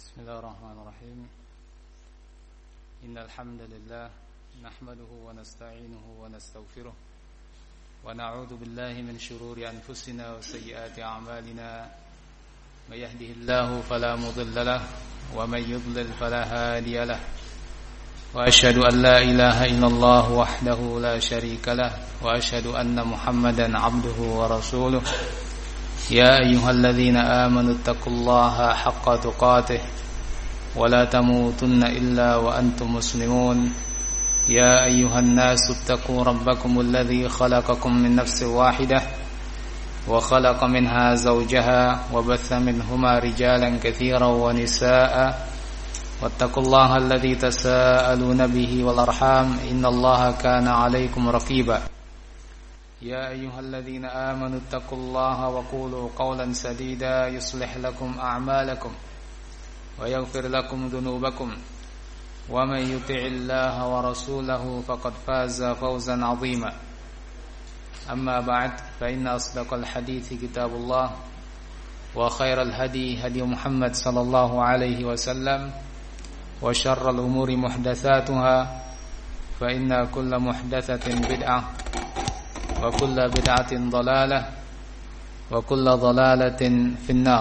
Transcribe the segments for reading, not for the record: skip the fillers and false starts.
بسم الله الرحمن الرحيم إن الحمد لله نحمده ونستعينه ونستغفره ونعوذ بالله من شرور أنفسنا وسيئات أعمالنا من يهده الله فلا مضل له ومن يضلل فلا هادي له وأشهد أن لا إله إلا الله وحده لا شريك له وأشهد أن محمدا عبده ورسوله يا أيها الذين آمنوا اتقوا الله حق تقاته ولا تموتن إلا وأنتم مسلمون يا أيها الناس اتقوا ربكم الذي خلقكم من نفس واحدة وخلق منها زوجها وبث منهما رجالا كثيرا ونساء واتقوا الله الذي تساءلون به والأرحام إن الله كان عليكم رقيبا يا أيها الذين آمنوا اتقوا الله وقولوا قولا سديدا يصلح لكم أعمالكم ويغفر لكم ذنوبكم ومن يطع الله ورسوله فقد فاز فوزا عظيما أما بعد فإن أصدق الحديث كتاب الله وخير الهدي هدي محمد صلى الله عليه وسلم وشر الأمور محدثاتها فإن كل محدثة بدعة وكل بدعة ضلالة وكل ضلالة في النار.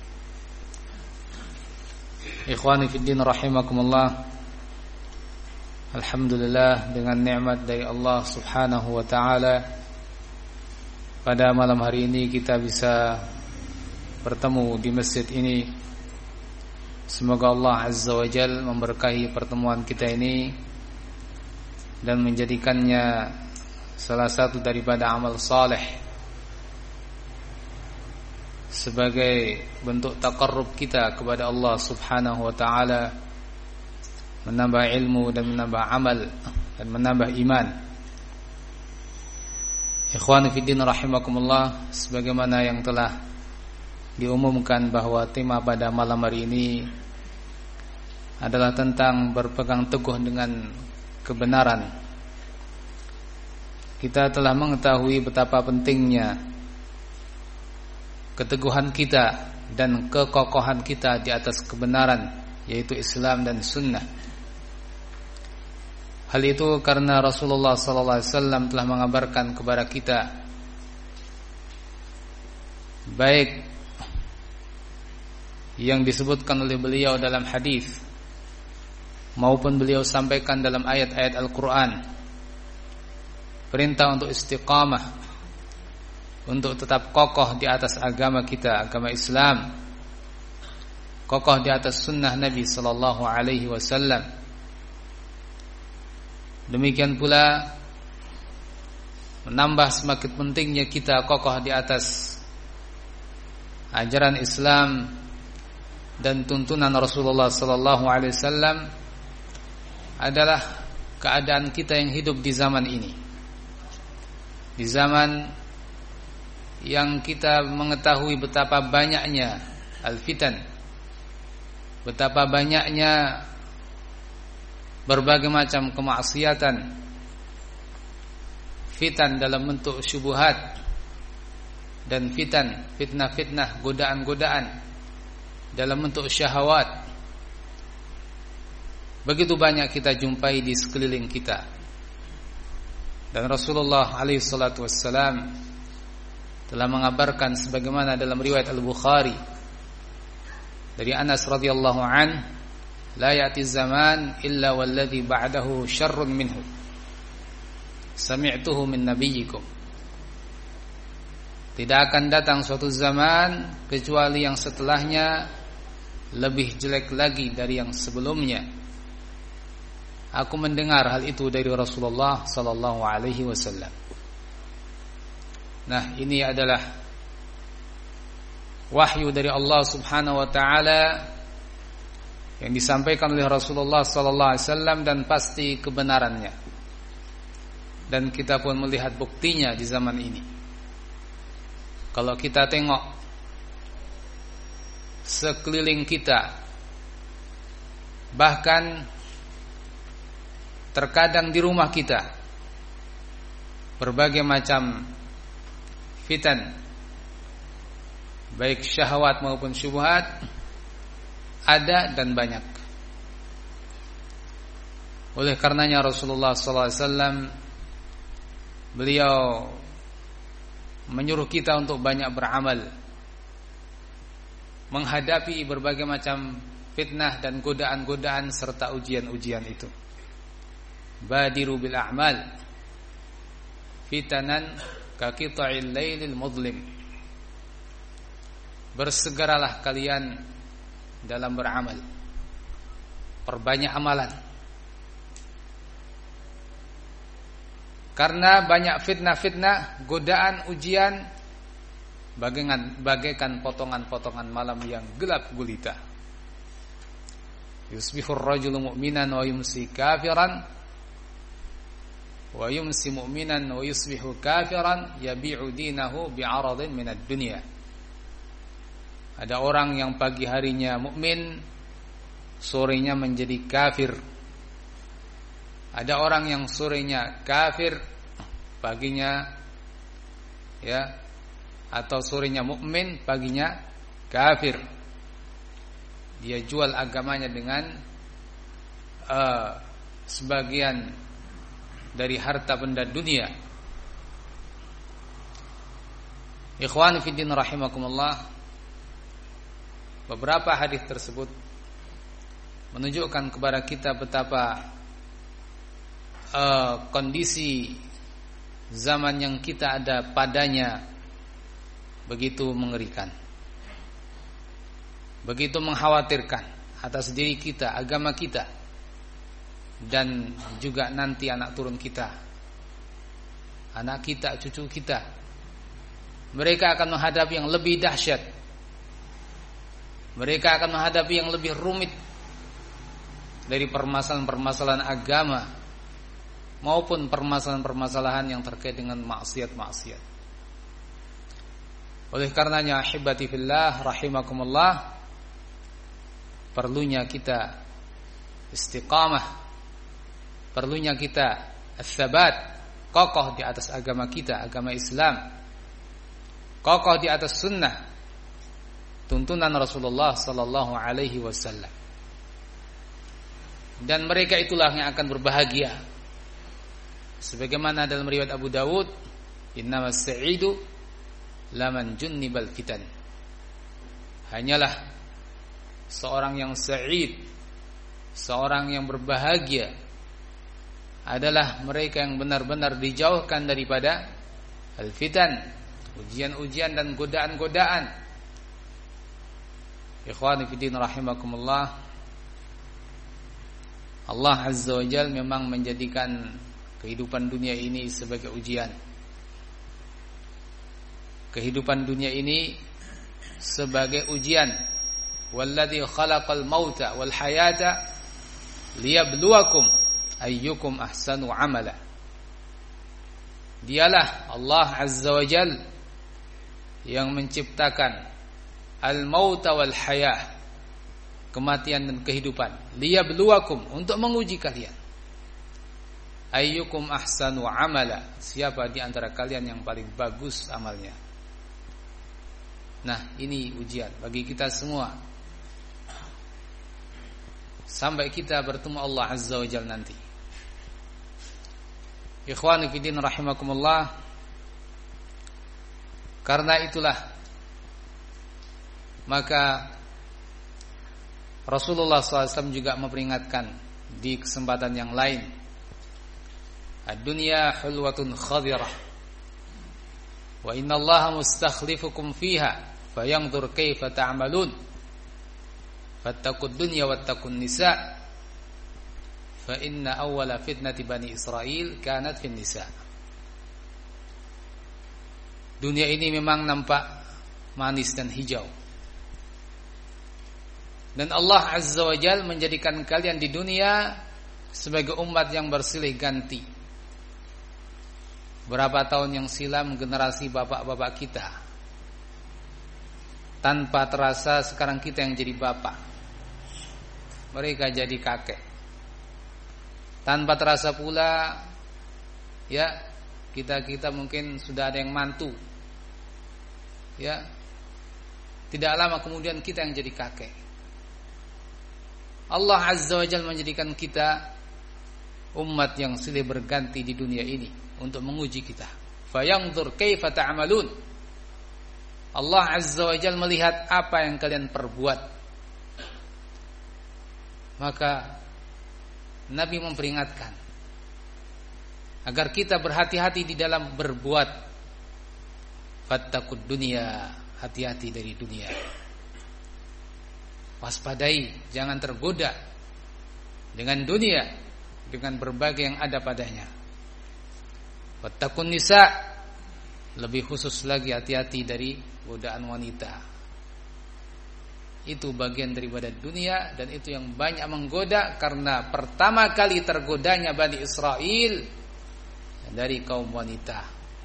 Ikhwani fiddin rahimakumullah. Alhamdulillah, dengan nikmat dari Allah Subhanahu wa taala pada malam hari ini kita bisa bertemu di masjid ini. Semoga Allah Azza wa Jalla memberkahi pertemuan kita ini dan menjadikannya salah satu daripada amal saleh sebagai bentuk taqarrub kita kepada Allah Subhanahu wa taala, menambah ilmu dan menambah amal dan menambah iman. Ikhwani fiddin rahimakumullah, sebagaimana yang telah diumumkan bahwa tema pada malam hari ini adalah tentang berpegang teguh dengan kebenaran. Kita telah mengetahui betapa pentingnya keteguhan kita dan kekokohan kita di atas kebenaran, yaitu Islam dan Sunnah. Hal itu karena Rasulullah SAW telah mengabarkan kepada kita, baik yang disebutkan oleh beliau dalam hadis maupun beliau sampaikan dalam ayat-ayat Al-Quran, perintah untuk istiqamah, untuk tetap kokoh di atas agama kita, agama Islam, kokoh di atas sunnah Nabi sallallahu alaihi wasallam. Demikian pula menambah semakin pentingnya kita kokoh di atas ajaran Islam dan tuntunan Rasulullah sallallahu alaihi wasallam adalah keadaan kita yang hidup di zaman ini. Di zaman yang kita mengetahui betapa banyaknya al-fitan, betapa banyaknya berbagai macam kemaksiatan, fitan dalam bentuk syubhat dan fitnah-fitnah, godaan-godaan dalam bentuk syahwat. Begitu banyak kita jumpai di sekeliling kita. Dan Rasulullah alaihi salatu wassalam telah mengabarkan sebagaimana dalam riwayat Al-Bukhari dari Anas radhiyallahu an, la ya'ti zaman illa walladhi ba'dahu syarrun minhu sami'tuhu min nabiyyikum. Tidak akan datang suatu zaman kecuali yang setelahnya lebih jelek lagi dari yang sebelumnya. Aku mendengar hal itu dari Rasulullah sallallahu alaihi wasallam. Nah, ini adalah wahyu dari Allah Subhanahu wa taala yang disampaikan oleh Rasulullah sallallahu alaihi wasallam dan pasti kebenarannya. Dan kita pun melihat buktinya di zaman ini. Kalau kita tengok sekeliling kita, bahkan terkadang di rumah kita, berbagai macam fitan, baik syahwat maupun syubhat, ada dan banyak. Oleh karenanya Rasulullah SAW beliau menyuruh kita untuk banyak beramal, menghadapi berbagai macam fitnah dan godaan-godaan serta ujian-ujian itu. Badiru bil a'mal fitanan ka qita'il lailil mudlim. Bersegeralah kalian dalam beramal, perbanyak amalan, karena banyak fitnah-fitnah, godaan, ujian bagaikan potongan-potongan malam yang gelap gulita. Yusbihur rajulu mu'minan wa yumsi kafiran, wa yumsi mu'minan wa yusbihu kafiran, yabi'u dinahu bi'aradin minad dunya. Ada orang yang pagi harinya mukmin, sorenya menjadi kafir. Ada orang yang sorenya kafir, paginya atau sorenya mukmin, paginya kafir. Dia jual agamanya dengan sebagian dari harta benda dunia. Ikhwan fillah rahimakumullah, beberapa hadis tersebut menunjukkan kepada kita betapa kondisi zaman yang kita ada padanya begitu mengerikan, begitu mengkhawatirkan atas diri kita, agama kita, dan juga nanti anak turun kita, anak kita, cucu kita. Mereka akan menghadapi yang lebih dahsyat. Mereka akan menghadapi yang lebih rumit dari permasalahan-permasalahan agama maupun permasalahan-permasalahan yang terkait dengan maksiat-maksiat. Oleh karenanya ahibati fillah rahimakumullah, perlunya kita istiqamah, perlunya kita ats-tsabat, kokoh di atas agama kita, agama Islam, kokoh di atas sunnah, tuntunan Rasulullah sallallahu alaihi wasallam. Dan mereka itulah yang akan berbahagia. Sebagaimana dalam riwayat Abu Dawud, innamas sa'idu laman junnibal fitan. Hanyalah seorang yang sa'id, seorang yang berbahagia adalah mereka yang benar-benar dijauhkan daripada al-fitan, ujian-ujian dan godaan-godaan. Ikhwani fiddin rahimakumullah, Allah Azza wa Jalla memang menjadikan kehidupan dunia ini sebagai ujian. Kehidupan dunia ini sebagai ujian. Walladzi khalaqal mauta wal hayata liyabluwakum ayyukum ahsanu amala. Dialah Allah Azza wa Jalla yang menciptakan al-mauta wal hayah, kematian dan kehidupan, liyabluwakum, untuk menguji kalian. Ayyukum ahsanu amala, siapa di antara kalian yang paling bagus amalnya. Nah, ini ujian bagi kita semua sampai kita bertemu Allah Azza wa Jalla nanti. Ikhwani fillah rahimakumullah, karena itulah maka Rasulullah SAW juga memperingatkan di kesempatan yang lain, ad-dunya hulwatun khadirah wa innallaha mustakhlifukum fiha fayanzur kaifa ta'malun fattaqud dunya wattaqun nisa fa inna awwala fitnati bani Israil kanat fin nisa. Dunia ini memang nampak manis dan hijau, dan Allah Azza wa Jalla menjadikan kalian di dunia sebagai umat yang bersilih ganti. Berapa tahun yang silam generasi bapak-bapak kita, tanpa terasa sekarang kita yang jadi bapak, mereka jadi kakek. Tanpa terasa pula kita mungkin sudah ada yang mantu. Tidak lama kemudian kita yang jadi kakek. Allah Azza wa Jalla menjadikan kita umat yang silih berganti di dunia ini untuk menguji kita. Fayanzur kaifa ta'malun. Allah Azza wa Jalla melihat apa yang kalian perbuat. Maka Nabi memperingatkan agar kita berhati-hati di dalam berbuat. Fattaqud dunya, hati-hati dari dunia. Waspadai, jangan tergoda dengan dunia, dengan berbagai yang ada padanya. Wattaqun nisa, lebih khusus lagi hati-hati dari godaan wanita. Itu bagian daripada dunia, dan itu yang banyak menggoda, karena pertama kali tergodanya Bani Israel dari kaum wanita.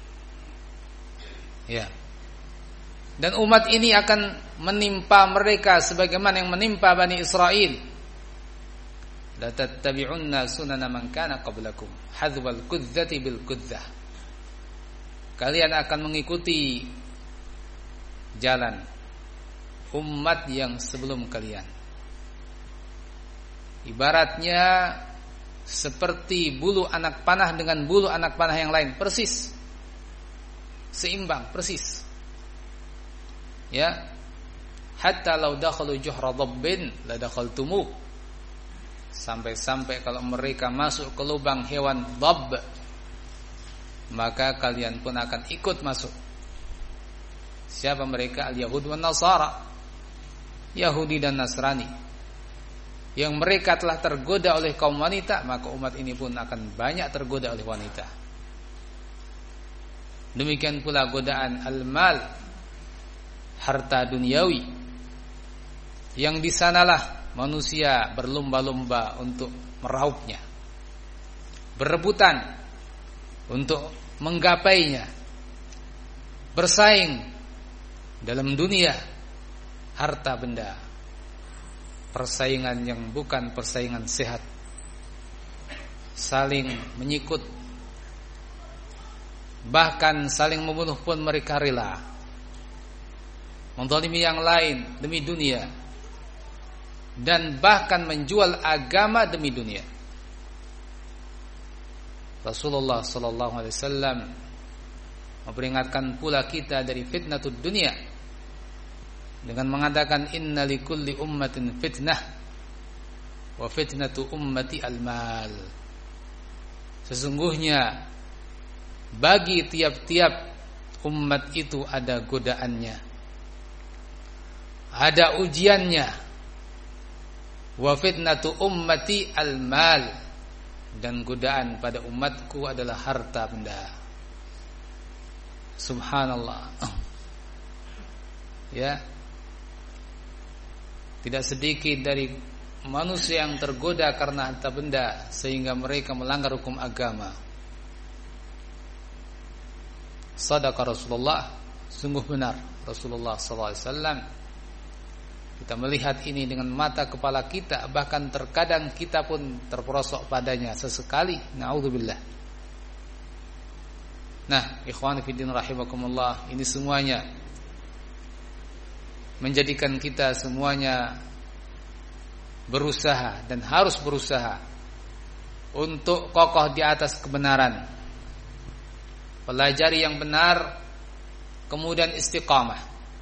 Ya. Dan umat ini akan menimpa mereka sebagaimana yang menimpa Bani Israel. La tattabi'unna sunana man kana qablakum hadzwal qudzati bil qudzah. Kalian akan mengikuti jalan umat yang sebelum kalian. Ibaratnya seperti bulu anak panah dengan bulu anak panah yang lain, persis. Seimbang, persis. Ya, hatta law dakhalu juhra dhabbin la dakhaltumuh. Sampai-sampai kalau mereka masuk ke lubang hewan dhabb, maka kalian pun akan ikut masuk. Siapa mereka? Al-Yahud wan Nasara, Yahudi dan Nasrani, yang mereka telah tergoda oleh kaum wanita, maka umat ini pun akan banyak tergoda oleh wanita. Demikian pula godaan al-mal, harta duniawi, yang di sanalah manusia berlomba-lomba untuk meraupnya, berebutan untuk menggapainya, bersaing dalam dunia harta benda. Persaingan yang bukan persaingan sehat, saling menyikut, bahkan saling membunuh pun mereka rela, menzalimi yang lain demi dunia, dan bahkan menjual agama demi dunia. Rasulullah sallallahu alaihi wasallam memperingatkan pula kita dari fitnatud dunia dengan mengatakan inna likulli ummatin fitnah wa fitnatu ummati al-mal. Sesungguhnya bagi tiap-tiap umat itu ada godaannya, ada ujiannya. Wa fitnatu ummati al-mal, dan godaan pada umatku adalah harta benda. Subhanallah. Ya. Tidak sedikit dari manusia yang tergoda karena harta benda sehingga mereka melanggar hukum agama. Sadaqa Rasulullah, sungguh benar Rasulullah sallallahu alaihi wasallam. Kita melihat ini dengan mata kepala kita, bahkan terkadang kita pun terperosok padanya sesekali. Na'udzubillah. Nah, ikhwan fillah rahimakumullah, ini semuanya menjadikan kita semuanya berusaha dan harus berusaha untuk kokoh di atas kebenaran, pelajari yang benar, kemudian istiqamah.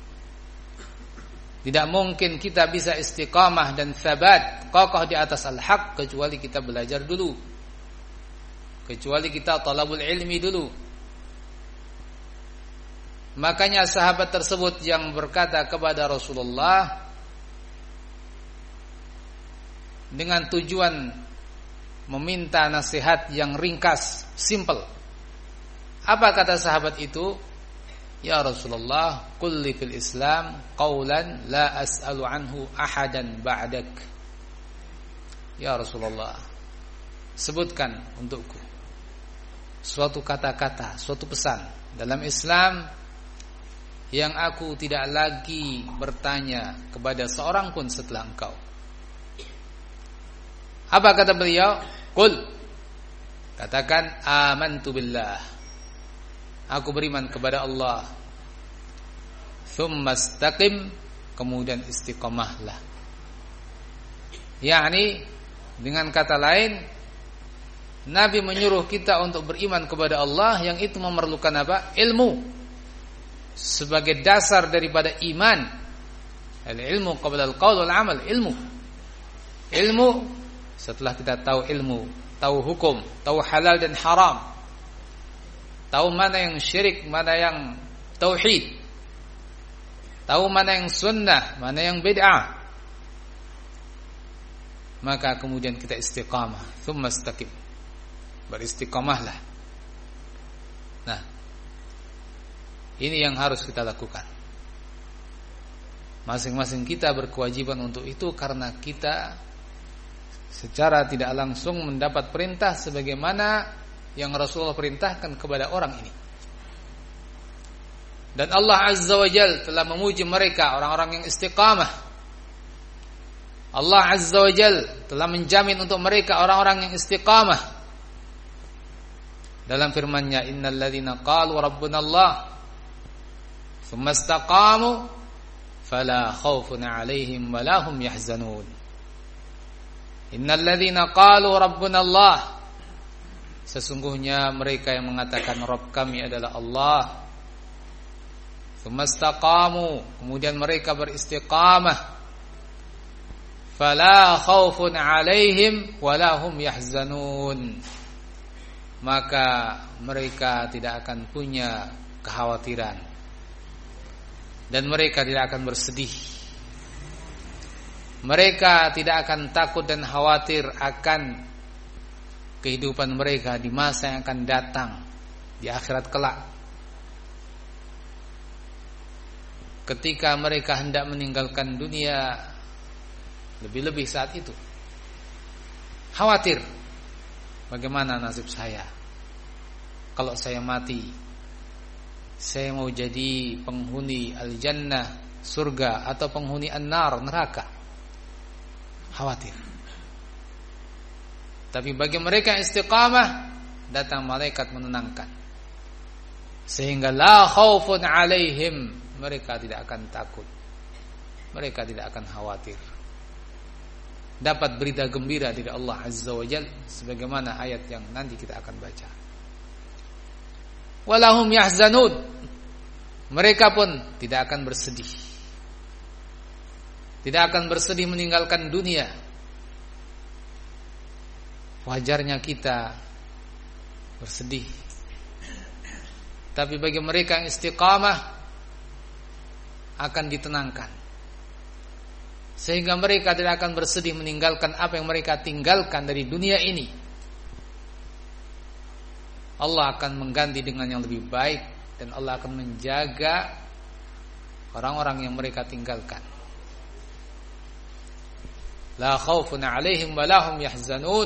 Tidak mungkin kita bisa istiqamah dan sabat kokoh di atas al-haq kecuali kita belajar dulu, kecuali kita talabul ilmi dulu. Makanya sahabat tersebut yang berkata kepada Rasulullah dengan tujuan meminta nasihat yang ringkas, simple. Apa kata sahabat itu? Ya Rasulullah, qul li fil Islam qawlan la as'alu anhu ahadan ba'dak. Ya Rasulullah, sebutkan untukku suatu kata-kata, suatu pesan dalam Islam yang aku tidak lagi bertanya kepada seorang pun setelah engkau. Apa kata beliau? Qul, katakan amantu billah, aku beriman kepada Allah. Tsumma istaqim, kemudian istiqamahlah. yakni dengan kata lain, Nabi menyuruh kita untuk beriman kepada Allah, yang itu memerlukan apa? Ilmu sebagai dasar daripada iman. Al-ilmu qabla al-qaul wal amal. Ilmu setelah kita tahu ilmu, tahu hukum, tahu halal dan haram, tahu mana yang syirik, mana yang tauhid, tahu mana yang sunnah, mana yang bid'ah, maka kemudian kita istiqamah. Tsumma istaqim, beristiqamahlah. Nah, ini yang harus kita lakukan. Masing-masing kita berkewajiban untuk itu, karena kita secara tidak langsung mendapat perintah sebagaimana yang Rasulullah perintahkan kepada orang ini. Dan Allah Azza wa Jalla telah memuji mereka, orang-orang yang istiqamah. Allah Azza wa Jalla telah menjamin untuk mereka orang-orang yang istiqamah dalam firman-Nya, innal ladzina qalu rabbuna Allah tsumma istaqamu fala khaufun 'alaihim wa la hum yahzanun. Innal ladzina qalu rabbuna Allah, sesungguhnya mereka yang mengatakan Rabb kami adalah Allah, tsumma istaqamu, kemudian mereka beristiqamah, fala khaufun 'alaihim wa la hum yahzanun, maka mereka tidak akan punya kekhawatiran dan mereka tidak akan bersedih. Mereka tidak akan takut dan khawatir akan kehidupan mereka di masa yang akan datang di akhirat kelak. Ketika mereka hendak meninggalkan dunia, lebih-lebih saat itu khawatir, bagaimana nasib saya kalau saya mati? Saya mau jadi penghuni al-jannah, surga, atau penghuni an-nar, neraka. Khawatir. Tapi bagi mereka yang istiqamah, datang malaikat menenangkan, sehingga la khaufun 'alaihim, mereka tidak akan takut, mereka tidak akan khawatir. Dapat berita gembira dari Allah Azza wa Jalla, sebagaimana ayat yang nanti kita akan baca. Walahum yahzanun, mereka pun tidak akan bersedih, tidak akan bersedih meninggalkan dunia. Wajarnya kita bersedih, tapi bagi mereka yang istiqamah akan ditenangkan, sehingga mereka tidak akan bersedih meninggalkan apa yang mereka tinggalkan dari dunia ini. Allah akan mengganti dengan yang lebih baik, dan Allah akan menjaga orang-orang yang mereka tinggalkan. La khaufun 'alaihim wa la hum yahzanun.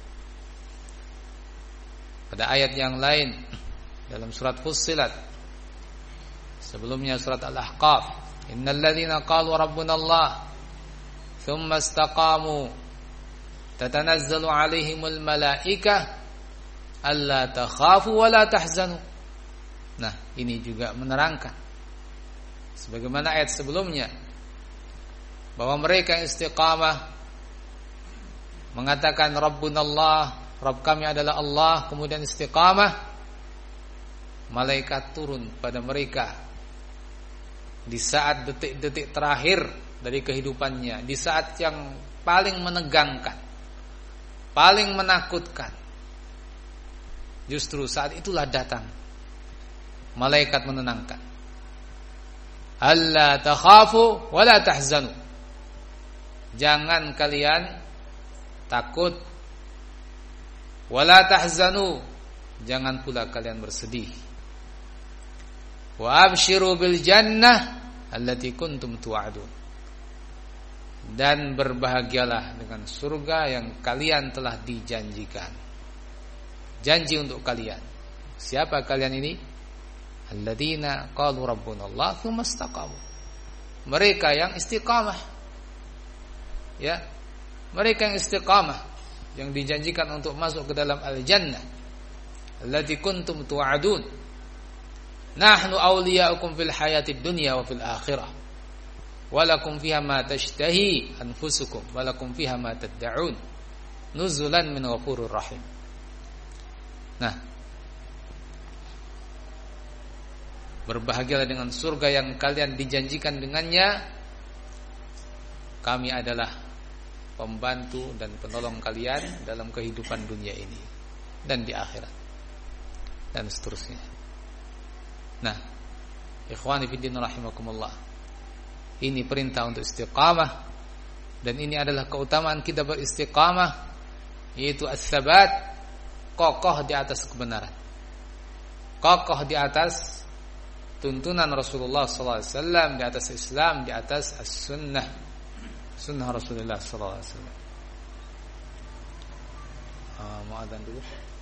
Pada ayat yang lain dalam surat Fussilat, sebelumnya surat Al-Ahqaf, innal ladzina qalu rabbuna Allah tsumma istaqamu tatanazzalu 'alaihimul malaikah alla takhafu wa la tahzanu. Nah, ini juga menerangkan sebagaimana ayat sebelumnya, bahwa mereka yang istiqamah mengatakan Rabbuna Allah, Rabb kami adalah Allah, kemudian istiqamah, malaikat turun pada mereka di saat detik-detik terakhir dari kehidupannya, di saat yang paling menegangkan, paling menakutkan. Justru saat itulah datang malaikat menenangkan. Alla takhafu wa la tahzanu. Jangan kalian takut, wa la tahzanu, jangan pula kalian bersedih. Wa abshiru bil jannah allati kuntum tu'adun. Dan berbahagialah dengan surga yang kalian telah dijanjikan. Janji untuk kalian. Siapa kalian ini? Alladzina qalu rabbuna Allah tsumma istaqamu. Mereka yang istiqamah. Ya. Mereka yang istiqamah, yang dijanjikan untuk masuk ke dalam al-jannah. Allati kuntum tu'adun. Nahnu awliya'ukum fil hayatid dunya wa fil akhirah. Walakum fiha ma tashtahi anfusukum walakum fiha ma tad'un nuzulan min ghafurur rahim. Nah, berbahagialah dengan surga yang kalian dijanjikan dengannya. Kami adalah pembantu dan penolong kalian dalam kehidupan dunia ini dan di akhirat, dan seterusnya. Nah, ikhwani fiddin rahimakumullah, ini perintah untuk istiqamah, dan ini adalah keutamaan kita beristiqamah, yaitu as-sabat, kokoh di atas kebenaran, kokoh di atas tuntunan Rasulullah SAW, di atas Islam, di atas as-sunnah, sunnah Rasulullah SAW. Mau adzan dulu.